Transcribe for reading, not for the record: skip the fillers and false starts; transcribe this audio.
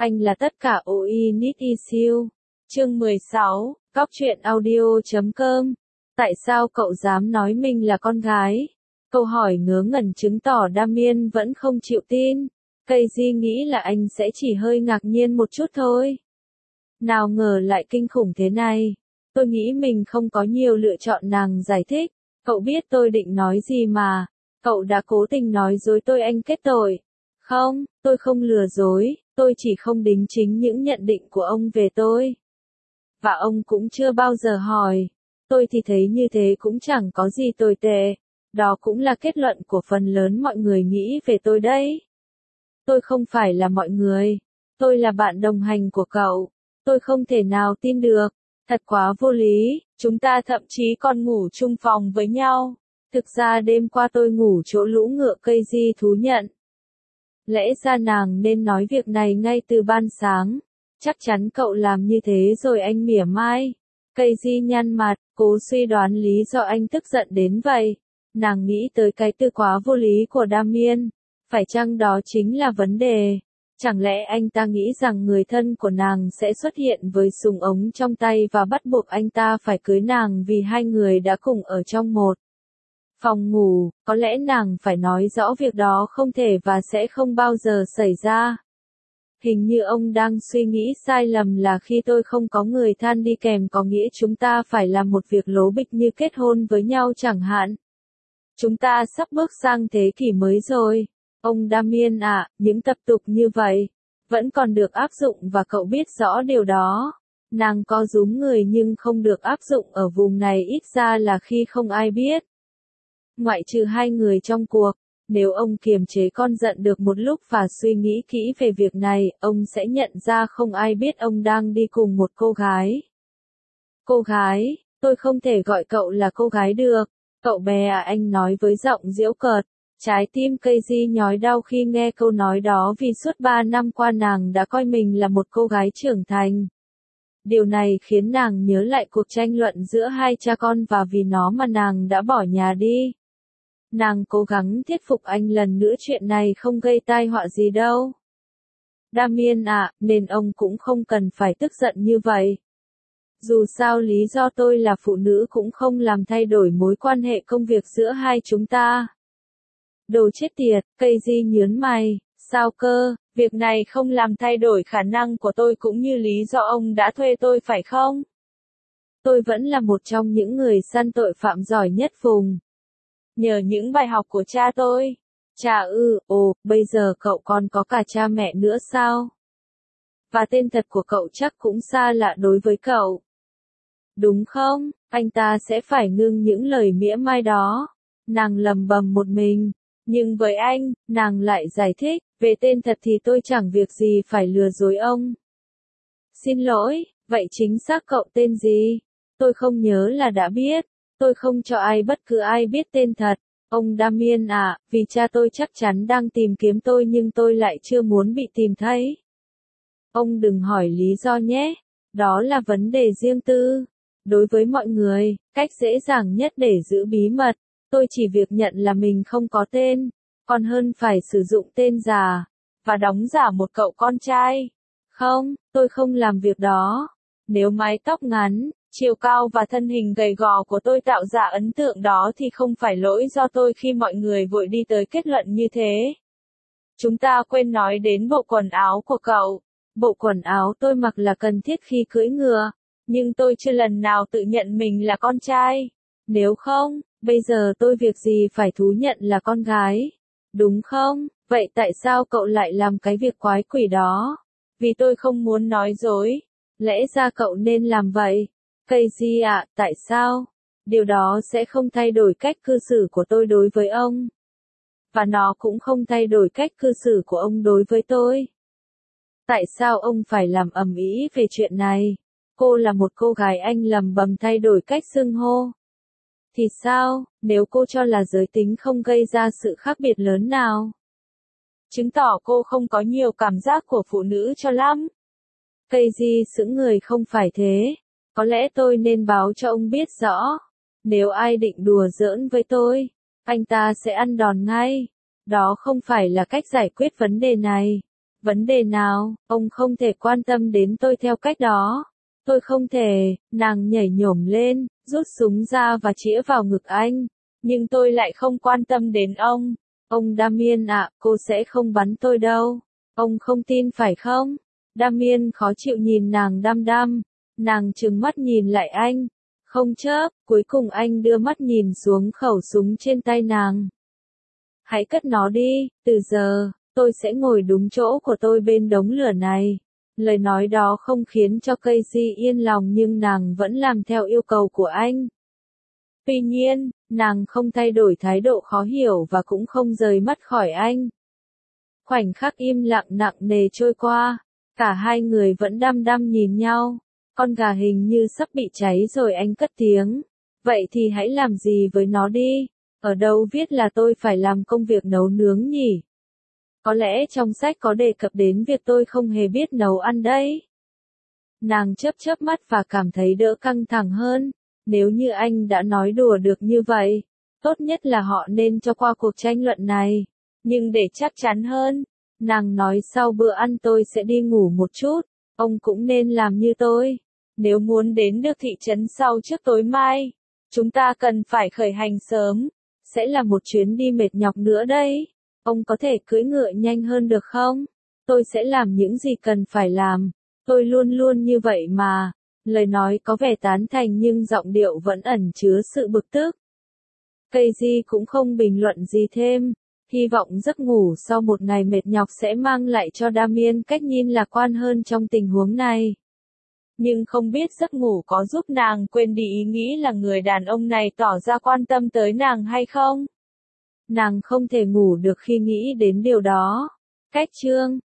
Anh là tất cả all I need is you. Chương 16, Cóc truyện audio.com. Tại sao cậu dám nói mình là con gái? Câu hỏi ngớ ngẩn chứng tỏ Damien vẫn không chịu tin. Casey nghĩ là anh sẽ chỉ hơi ngạc nhiên một chút thôi. Nào ngờ lại kinh khủng thế này. Tôi nghĩ mình không có nhiều lựa chọn, nàng giải thích. Cậu biết tôi định nói gì mà. Cậu đã cố tình nói dối tôi, anh kết tội. Không, tôi không lừa dối, tôi chỉ không đính chính những nhận định của ông về tôi. Và ông cũng chưa bao giờ hỏi. Tôi thì thấy như thế cũng chẳng có gì tồi tệ. Đó cũng là kết luận của phần lớn mọi người nghĩ về tôi đấy. Tôi không phải là mọi người. Tôi là bạn đồng hành của cậu. Tôi không thể nào tin được. Thật quá vô lý, chúng ta thậm chí còn ngủ chung phòng với nhau. Thực ra đêm qua tôi ngủ chỗ lũ ngựa, Casey thú nhận. Lẽ ra nàng nên nói việc này ngay từ ban sáng. Chắc chắn cậu làm như thế rồi, anh mỉa mai. Casey nhăn mặt, cố suy đoán lý do anh tức giận đến vậy. Nàng nghĩ tới cái từ quá vô lý của Damien. Phải chăng đó chính là vấn đề? Chẳng lẽ anh ta nghĩ rằng người thân của nàng sẽ xuất hiện với súng ống trong tay và bắt buộc anh ta phải cưới nàng vì hai người đã cùng ở trong một phòng ngủ? Có lẽ nàng phải nói rõ việc đó không thể và sẽ không bao giờ xảy ra. Hình như ông đang suy nghĩ sai lầm là khi tôi không có người thân đi kèm có nghĩa chúng ta phải làm một việc lố bịch như kết hôn với nhau chẳng hạn. Chúng ta sắp bước sang thế kỷ mới rồi. Ông Damien ạ, những tập tục như vậy vẫn còn được áp dụng và cậu biết rõ điều đó. Nàng có rúm người nhưng không được áp dụng ở vùng này, ít ra là khi không ai biết. Ngoại trừ hai người trong cuộc, nếu ông kiềm chế con giận được một lúc và suy nghĩ kỹ về việc này, ông sẽ nhận ra không ai biết ông đang đi cùng một cô gái. Cô gái, tôi không thể gọi cậu là cô gái được. Cậu bé à, anh nói với giọng giễu cợt. Trái tim Casey nhói đau khi nghe câu nói đó vì suốt 3 năm qua nàng đã coi mình là một cô gái trưởng thành. Điều này khiến nàng nhớ lại cuộc tranh luận giữa hai cha con và vì nó mà nàng đã bỏ nhà đi. Nàng cố gắng thuyết phục anh lần nữa chuyện này không gây tai họa gì đâu. Damien ạ, nên ông cũng không cần phải tức giận như vậy. Dù sao lý do tôi là phụ nữ cũng không làm thay đổi mối quan hệ công việc giữa hai chúng ta. Đồ chết tiệt, Casey nhớn mày, sao cơ, việc này không làm thay đổi khả năng của tôi cũng như lý do ông đã thuê tôi phải không? Tôi vẫn là một trong những người săn tội phạm giỏi nhất vùng. Nhờ những bài học của cha tôi. Cha ư, bây giờ cậu còn có cả cha mẹ nữa sao? Và tên thật của cậu chắc cũng xa lạ đối với cậu. Đúng không? Anh ta sẽ phải ngưng những lời mỉa mai đó. Nàng lầm bầm một mình. Nhưng với anh, nàng lại giải thích, về tên thật thì tôi chẳng việc gì phải lừa dối ông. Xin lỗi, vậy chính xác cậu tên gì? Tôi không nhớ là đã biết. Tôi không cho bất cứ ai biết tên thật. Ông Damien ạ, vì cha tôi chắc chắn đang tìm kiếm tôi nhưng tôi lại chưa muốn bị tìm thấy. Ông đừng hỏi lý do nhé. Đó là vấn đề riêng tư. Đối với mọi người, cách dễ dàng nhất để giữ bí mật, tôi chỉ việc nhận là mình không có tên, còn hơn phải sử dụng tên giả, và đóng giả một cậu con trai. Không, tôi không làm việc đó. Nếu mái tóc ngắn, chiều cao và thân hình gầy gò của tôi tạo ra ấn tượng đó thì không phải lỗi do tôi khi mọi người vội đi tới kết luận như thế. Chúng ta quên nói đến bộ quần áo của cậu. Bộ quần áo tôi mặc là cần thiết khi cưỡi ngựa, nhưng tôi chưa lần nào tự nhận mình là con trai. Nếu không, bây giờ tôi việc gì phải thú nhận là con gái. Đúng không? Vậy tại sao cậu lại làm cái việc quái quỷ đó? Vì tôi không muốn nói dối. Lẽ ra cậu nên làm vậy. Casey ạ, tại sao? Điều đó sẽ không thay đổi cách cư xử của tôi đối với ông. Và nó cũng không thay đổi cách cư xử của ông đối với tôi. Tại sao ông phải làm ầm ĩ về chuyện này? Cô là một cô gái, anh lầm bầm thay đổi cách xưng hô. Thì sao, nếu cô cho là giới tính không gây ra sự khác biệt lớn nào? Chứng tỏ cô không có nhiều cảm giác của phụ nữ cho lắm. Casey sững người, không phải thế. Có lẽ tôi nên báo cho ông biết rõ. Nếu ai định đùa giỡn với tôi, anh ta sẽ ăn đòn ngay. Đó không phải là cách giải quyết vấn đề này. Vấn đề nào, ông không thể quan tâm đến tôi theo cách đó. Tôi không thể, nàng nhảy nhổm lên, rút súng ra và chĩa vào ngực anh. Nhưng tôi lại không quan tâm đến ông. Ông Damien ạ, cô sẽ không bắn tôi đâu. Ông không tin phải không? Damien khó chịu nhìn nàng đăm đăm. Nàng trừng mắt nhìn lại anh. Không chớp, cuối cùng anh đưa mắt nhìn xuống khẩu súng trên tay nàng. Hãy cất nó đi, từ giờ, tôi sẽ ngồi đúng chỗ của tôi bên đống lửa này. Lời nói đó không khiến cho Casey yên lòng nhưng nàng vẫn làm theo yêu cầu của anh. Tuy nhiên, nàng không thay đổi thái độ khó hiểu và cũng không rời mắt khỏi anh. Khoảnh khắc im lặng nặng nề trôi qua, cả hai người vẫn đăm đăm nhìn nhau. Con gà hình như sắp bị cháy rồi anh cất tiếng. Vậy thì hãy làm gì với nó đi. Ở đâu viết là tôi phải làm công việc nấu nướng nhỉ? Có lẽ trong sách có đề cập đến việc tôi không hề biết nấu ăn đấy. Nàng chớp chớp mắt và cảm thấy đỡ căng thẳng hơn. Nếu như anh đã nói đùa được như vậy, tốt nhất là họ nên cho qua cuộc tranh luận này. Nhưng để chắc chắn hơn, nàng nói sau bữa ăn tôi sẽ đi ngủ một chút, ông cũng nên làm như tôi. Nếu muốn đến được thị trấn sau trước tối mai, chúng ta cần phải khởi hành sớm. Sẽ là một chuyến đi mệt nhọc nữa đấy. Ông có thể cưỡi ngựa nhanh hơn được không? Tôi sẽ làm những gì cần phải làm. Tôi luôn luôn như vậy mà. Lời nói có vẻ tán thành nhưng giọng điệu vẫn ẩn chứa sự bực tức. Casey cũng không bình luận gì thêm. Hy vọng giấc ngủ sau một ngày mệt nhọc sẽ mang lại cho Damien cách nhìn lạc quan hơn trong tình huống này. Nhưng không biết giấc ngủ có giúp nàng quên đi ý nghĩ là người đàn ông này tỏ ra quan tâm tới nàng hay không? Nàng không thể ngủ được khi nghĩ đến điều đó. Cách chương